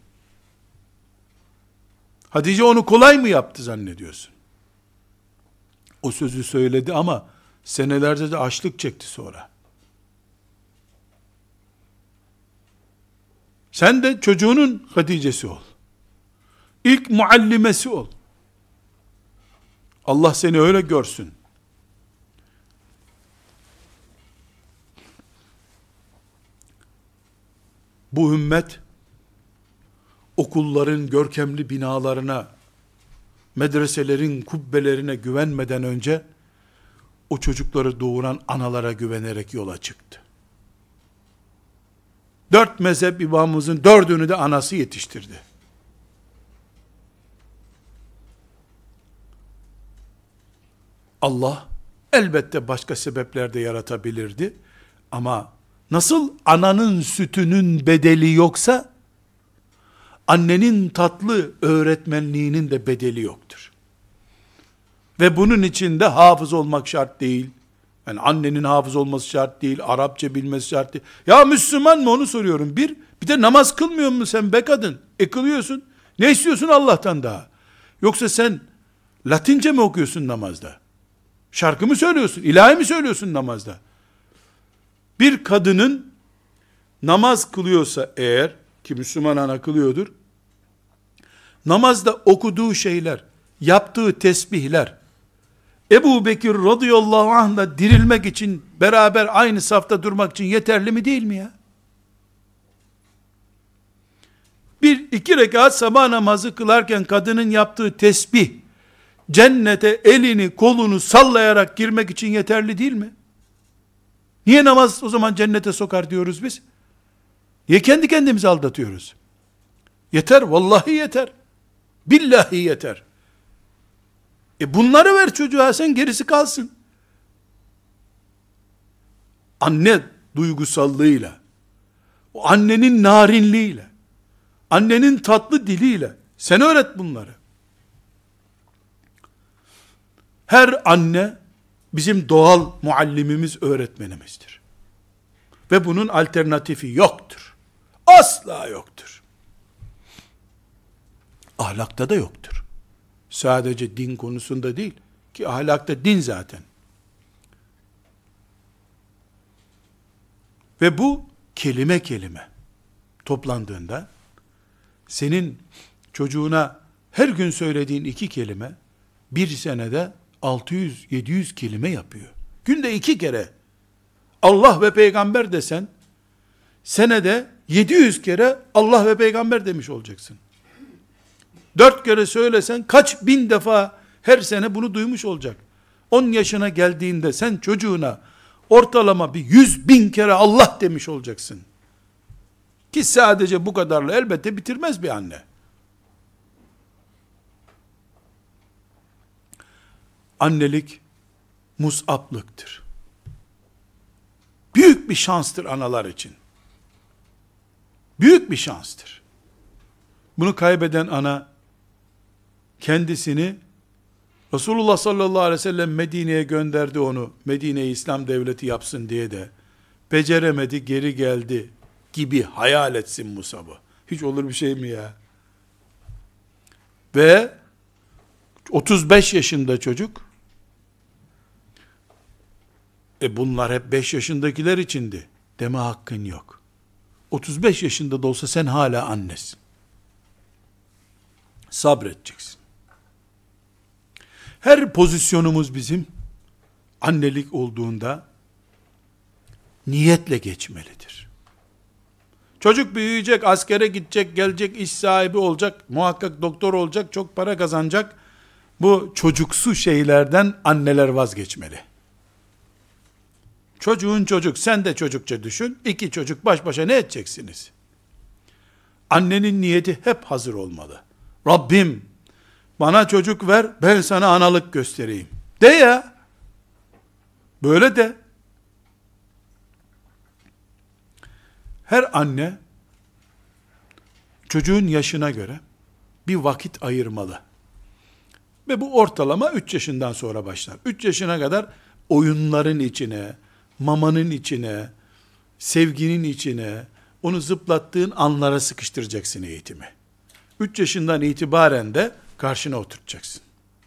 [SPEAKER 1] Hatice onu kolay mı yaptı zannediyorsun? O sözü söyledi ama senelerce de açlık çekti sonra. Sen de çocuğunun Hatice'si ol. İlk muallimesi ol. Allah seni öyle görsün. Bu ümmet okulların görkemli binalarına, medreselerin kubbelerine güvenmeden önce o çocukları doğuran analara güvenerek yola çıktı. 4 mezhep imamımızın 4'ünü de anası yetiştirdi. Allah elbette başka sebepler de yaratabilirdi ama nasıl ananın sütünün bedeli yoksa annenin tatlı öğretmenliğinin de bedeli yoktur. Ve bunun için de hafız olmak şart değil. Yani annenin hafız olması şart değil, Arapça bilmesi şart değil. Ya Müslüman mı onu soruyorum. Bir de namaz kılmıyor musun sen be kadın? Kılıyorsun. Ne istiyorsun Allah'tan daha? Yoksa sen Latince mi okuyorsun namazda? Şarkı mı söylüyorsun? İlahi mi söylüyorsun namazda? Bir kadının namaz kılıyorsa eğer, ki Müslüman ana kılıyordur, namazda okuduğu şeyler, yaptığı tesbihler, Ebu Bekir radıyallahu anh'la dirilmek için, beraber aynı safta durmak için yeterli mi değil mi ya? 1-2 rekat sabah namazı kılarken kadının yaptığı tesbih, cennete elini kolunu sallayarak girmek için yeterli değil mi? Niye namaz o zaman cennete sokar diyoruz biz? Niye kendi kendimizi aldatıyoruz? Yeter, vallahi yeter. Billahi yeter. Bunları ver çocuğa, sen gerisi kalsın. Anne duygusallığıyla, o annenin narinliğiyle, annenin tatlı diliyle, sen öğret bunları. Her anne, bizim doğal muallimimiz, öğretmenimizdir. Ve bunun alternatifi yoktur. Asla yoktur. Ahlakta da yoktur. Sadece din konusunda değil, ki ahlakta din zaten. Ve bu kelime kelime toplandığında, senin çocuğuna her gün söylediğin 2 kelime, bir senede 600-700 kelime yapıyor. Günde 2 kere Allah ve peygamber desen, senede 700 kere Allah ve peygamber demiş olacaksın. 4 kere söylesen kaç bin defa her sene bunu duymuş olacak. 10 yaşına geldiğinde sen çocuğuna ortalama bir 100.000 kere Allah demiş olacaksın. Ki sadece bu kadarla elbette bitirmez bir anne. Annelik mus'aplıktır. Büyük bir şanstır analar için. Büyük bir şanstır. Bunu kaybeden ana, kendisini Resulullah sallallahu aleyhi ve sellem Medine'ye gönderdi onu, Medine'yi İslam devleti yapsın diye de beceremedi, geri geldi gibi hayal etsin Musab'ı. Hiç olur bir şey mi ya? Ve 35 yaşında çocuk, bunlar hep 5 yaşındakiler içindi deme hakkın yok. 35 yaşında da olsa sen hala annesin. Sabredeceksin. Her pozisyonumuz bizim annelik olduğunda niyetle geçmelidir. Çocuk büyüyecek, askere gidecek, gelecek, iş sahibi olacak, muhakkak doktor olacak, çok para kazanacak. Bu çocuksu şeylerden anneler vazgeçmeli. Çocuğun çocuk, sen de çocukça düşün. 2 çocuk baş başa ne edeceksiniz? Annenin niyeti hep hazır olmalı. Rabbim bana çocuk ver, ben sana analık göstereyim. De ya. Böyle de. Her anne çocuğun yaşına göre bir vakit ayırmalı. Ve bu ortalama 3 yaşından sonra başlar. 3 yaşına kadar oyunların içine, mamanın içine, sevginin içine, onu zıplattığın anlara sıkıştıracaksın eğitimi. 3 yaşından itibaren de karşına oturtacaksın.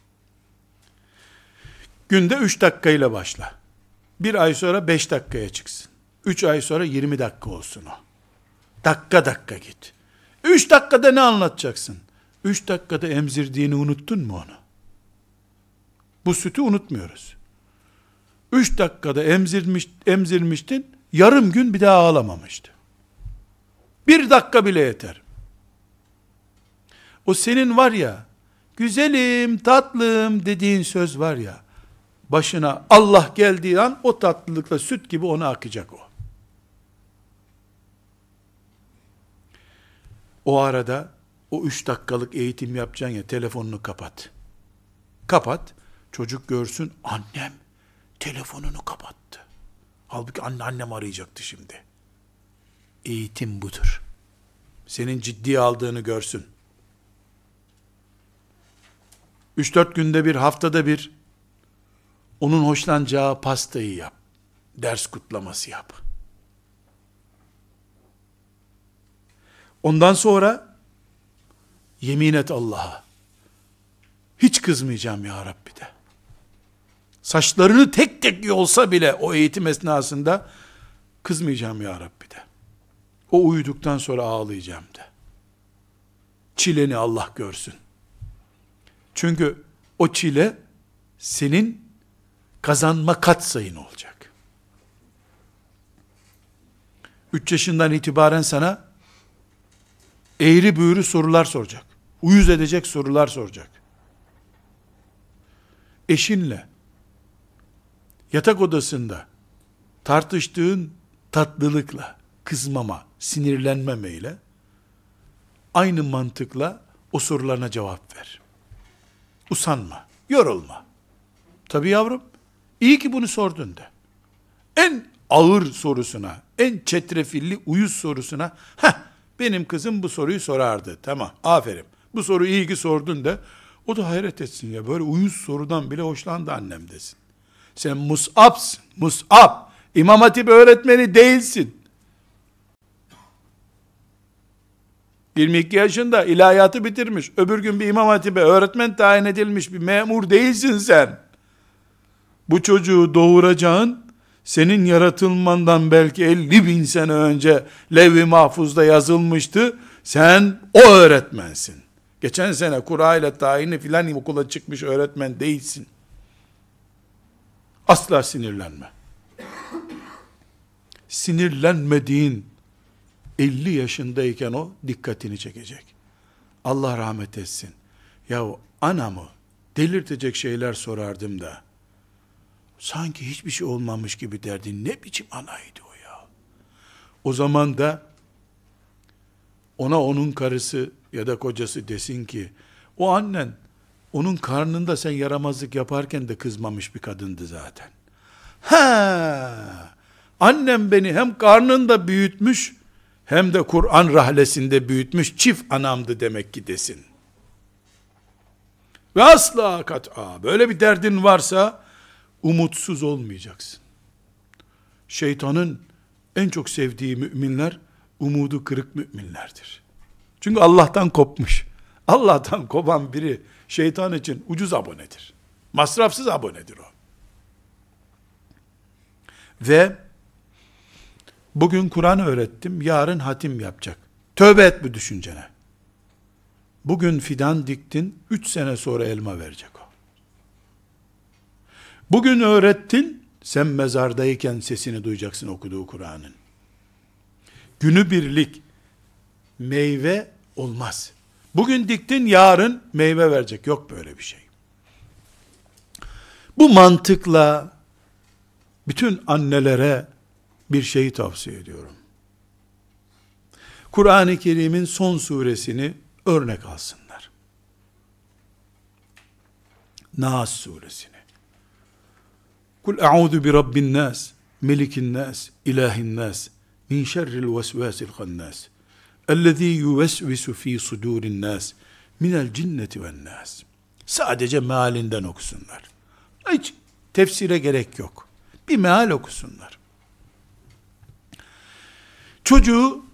[SPEAKER 1] Günde 3 dakikayla başla. 1 ay sonra 5 dakikaya çıksın. 3 ay sonra 20 dakika olsun o. Dakika dakika git. 3 dakikada ne anlatacaksın? 3 dakikada emzirdiğini unuttun mu onu? Bu sütü unutmuyoruz. 3 dakikada emzirmiştin, yarım gün bir daha ağlamamıştı. 1 dakika bile yeter. O senin var ya, güzelim, tatlım dediğin söz var ya, başına Allah geldiği an o tatlılıkla süt gibi ona akacak o. O arada o 3 dakikalık eğitim yapacaksın ya, telefonunu kapat. Kapat, çocuk görsün, annem telefonunu kapattı. Halbuki annem arayacaktı şimdi. Eğitim budur. Senin ciddiye aldığını görsün. 3-4 günde bir, haftada bir, onun hoşlanacağı pastayı yap. Ders kutlaması yap. Ondan sonra yemin et Allah'a. Hiç kızmayacağım ya Rabbi de. Saçlarını tek tek yolsa bile o eğitim esnasında kızmayacağım ya Rabbi de. O uyuduktan sonra ağlayacağım de. Çileni Allah görsün. Çünkü o çile senin kazanma katsayın olacak. 3 yaşından itibaren sana eğri büğrü sorular soracak. Uyuz edecek sorular soracak. Eşinle yatak odasında tartıştığın tatlılıkla, kızmama, sinirlenmemeyle aynı mantıkla o sorularına cevap ver. Usanma, yorulma. Tabii yavrum, iyi ki bunu sordun de. En ağır sorusuna, en çetrefilli uyuz sorusuna, benim kızım bu soruyu sorardı. Tamam, aferin. Bu soruyu iyi ki sordun de, o da hayret etsin ya, böyle uyuz sorudan bile hoşlandı annem desin. Sen Mus'ab'sın, Mus'ab. İmam Hatip öğretmeni değilsin. 22 yaşında ilahiyatı bitirmiş, öbür gün bir İmam Hatip'e öğretmen tayin edilmiş bir memur değilsin sen. Bu çocuğu doğuracağın, senin yaratılmandan belki 50 bin sene önce Levh-i Mahfuz'da yazılmıştı. Sen o öğretmensin. Geçen sene kura ile tayini filan okula çıkmış öğretmen değilsin. Asla sinirlenme. Sinirlenmediğin 50 yaşındayken o dikkatini çekecek. Allah rahmet etsin. Yahu anamı delirtecek şeyler sorardım da sanki hiçbir şey olmamış gibi derdi. Ne biçim anaydı o ya? O zaman da ona onun karısı ya da kocası desin ki, o annen onun karnında sen yaramazlık yaparken de kızmamış bir kadındı zaten. Annem beni hem karnında büyütmüş hem de Kur'an rahlesinde büyütmüş, çift anamdı demek ki desin. Ve asla kat'a böyle bir derdin varsa umutsuz olmayacaksın. Şeytanın en çok sevdiği müminler umudu kırık müminlerdir. Çünkü Allah'tan kopmuş. Allah'tan kopan biri şeytan için ucuz abonedir. Masrafsız abonedir o. Ve bugün Kur'an öğrettim, yarın hatim yapacak. Tövbe et bu düşüncene. Bugün fidan diktin, 3 sene sonra elma verecek o. Bugün öğrettin, sen mezardayken sesini duyacaksın okuduğu Kur'an'ın. Günübirlik meyve olmaz. Bugün diktin, yarın meyve verecek. Yok böyle bir şey. Bu mantıkla bütün annelere bir şeyi tavsiye ediyorum. Kur'an-ı Kerim'in son suresini örnek alsınlar. Nas suresini. Kul a'udhu bi rabbin nas, melikin nas, ilahin nas, min şerril vesvasil hannas, ellezî yuvesvisu fî sudûrin nas, minel cinneti ven nas. Sadece mealinden okusunlar. Hiç tefsire gerek yok. Bir meal okusunlar. Çocuğu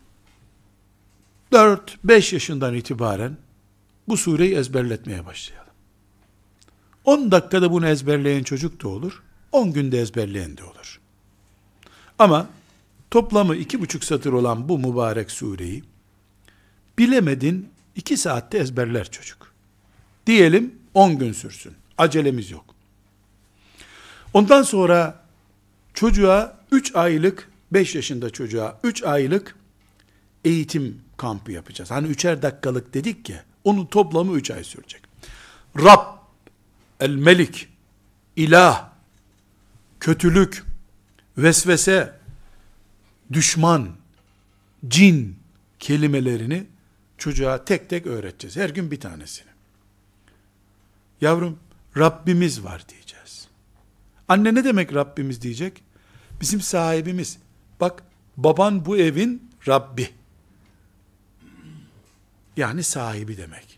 [SPEAKER 1] 4-5 yaşından itibaren bu sureyi ezberletmeye başlayalım. 10 dakikada bunu ezberleyen çocuk da olur, 10 günde ezberleyen de olur. Ama toplamı 2,5 satır olan bu mübarek sureyi bilemedin 2 saatte ezberler çocuk. Diyelim 10 gün sürsün. Acelemiz yok. Ondan sonra çocuğa 3 aylık, 5 yaşında çocuğa 3 aylık eğitim kampı yapacağız. Hani 3'er dakikalık dedik ya, onun toplamı 3 ay sürecek. Rab, el-Melik, ilah, kötülük, vesvese, düşman, cin kelimelerini çocuğa tek tek öğreteceğiz. Her gün bir tanesini. Yavrum, Rabbimiz var diyeceğiz. Anne ne demek Rabbimiz diyecek? Bizim sahibimiz. Bak, baban bu evin Rabbi. Yani sahibi demek.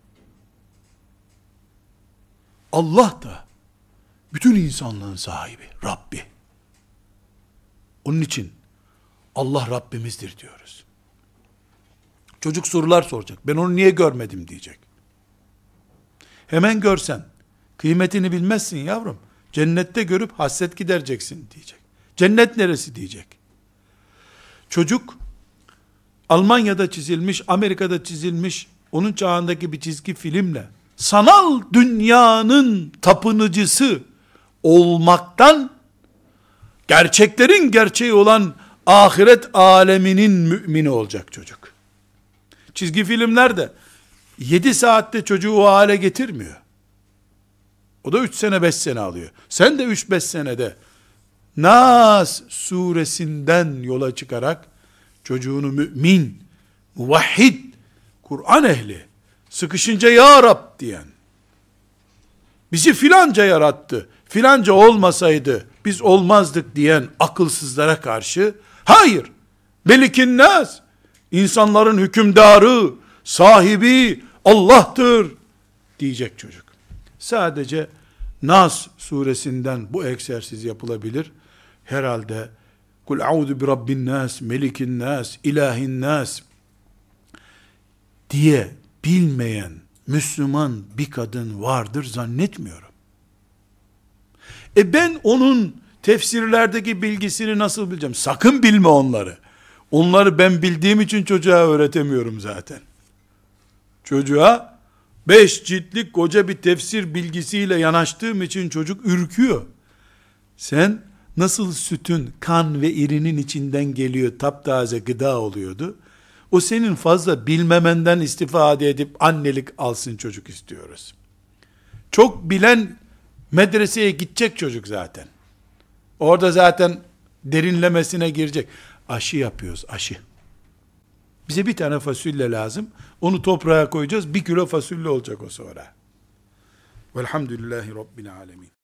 [SPEAKER 1] Allah da bütün insanlığın sahibi, Rabbi. Onun için Allah Rabbimizdir diyoruz. Çocuk sorular soracak. Ben onu niye görmedim diyecek. Hemen görsen, kıymetini bilmezsin yavrum. Cennette görüp hasret gidereceksin diyecek. Cennet neresi diyecek. Çocuk, Almanya'da çizilmiş, Amerika'da çizilmiş, onun çağındaki bir çizgi filmle, sanal dünyanın tapınıcısı olmaktan, gerçeklerin gerçeği olan ahiret aleminin mümini olacak çocuk. Çizgi filmler de 7 saatte çocuğu o hale getirmiyor. O da 3 sene 5 sene alıyor. Sen de 3-5 senede Nas suresinden yola çıkarak çocuğunu mümin, muvahhid, Kur'an ehli, sıkışınca ya Rab diyen, bizi filanca yarattı, filanca olmasaydı biz olmazdık diyen akılsızlara karşı, hayır, Melikin Nas, insanların hükümdarı, sahibi Allah'tır diyecek çocuk. Sadece Nas suresinden bu egzersiz yapılabilir. Herhalde Kul a'udhu bi rabbin nas, melikin nas, ilahin nas diye bilmeyen Müslüman bir kadın vardır zannetmiyorum. Ben onun tefsirlerdeki bilgisini nasıl bileceğim? Sakın bilme onları. Onları ben bildiğim için çocuğa öğretemiyorum zaten. Çocuğa 5 ciltlik koca bir tefsir bilgisiyle yanaştığım için çocuk ürküyor. Sen nasıl sütün kan ve irinin içinden geliyor, taptaze gıda oluyordu. O senin fazla bilmemenden istifade edip annelik alsın çocuk istiyoruz. Çok bilen medreseye gidecek çocuk zaten. Orada zaten derinlemesine girecek. Aşı yapıyoruz, aşı. Bize bir tane fasulye lazım. Onu toprağa koyacağız. 1 kilo fasulye olacak o sonra. Velhamdülillahi Rabbil alemin.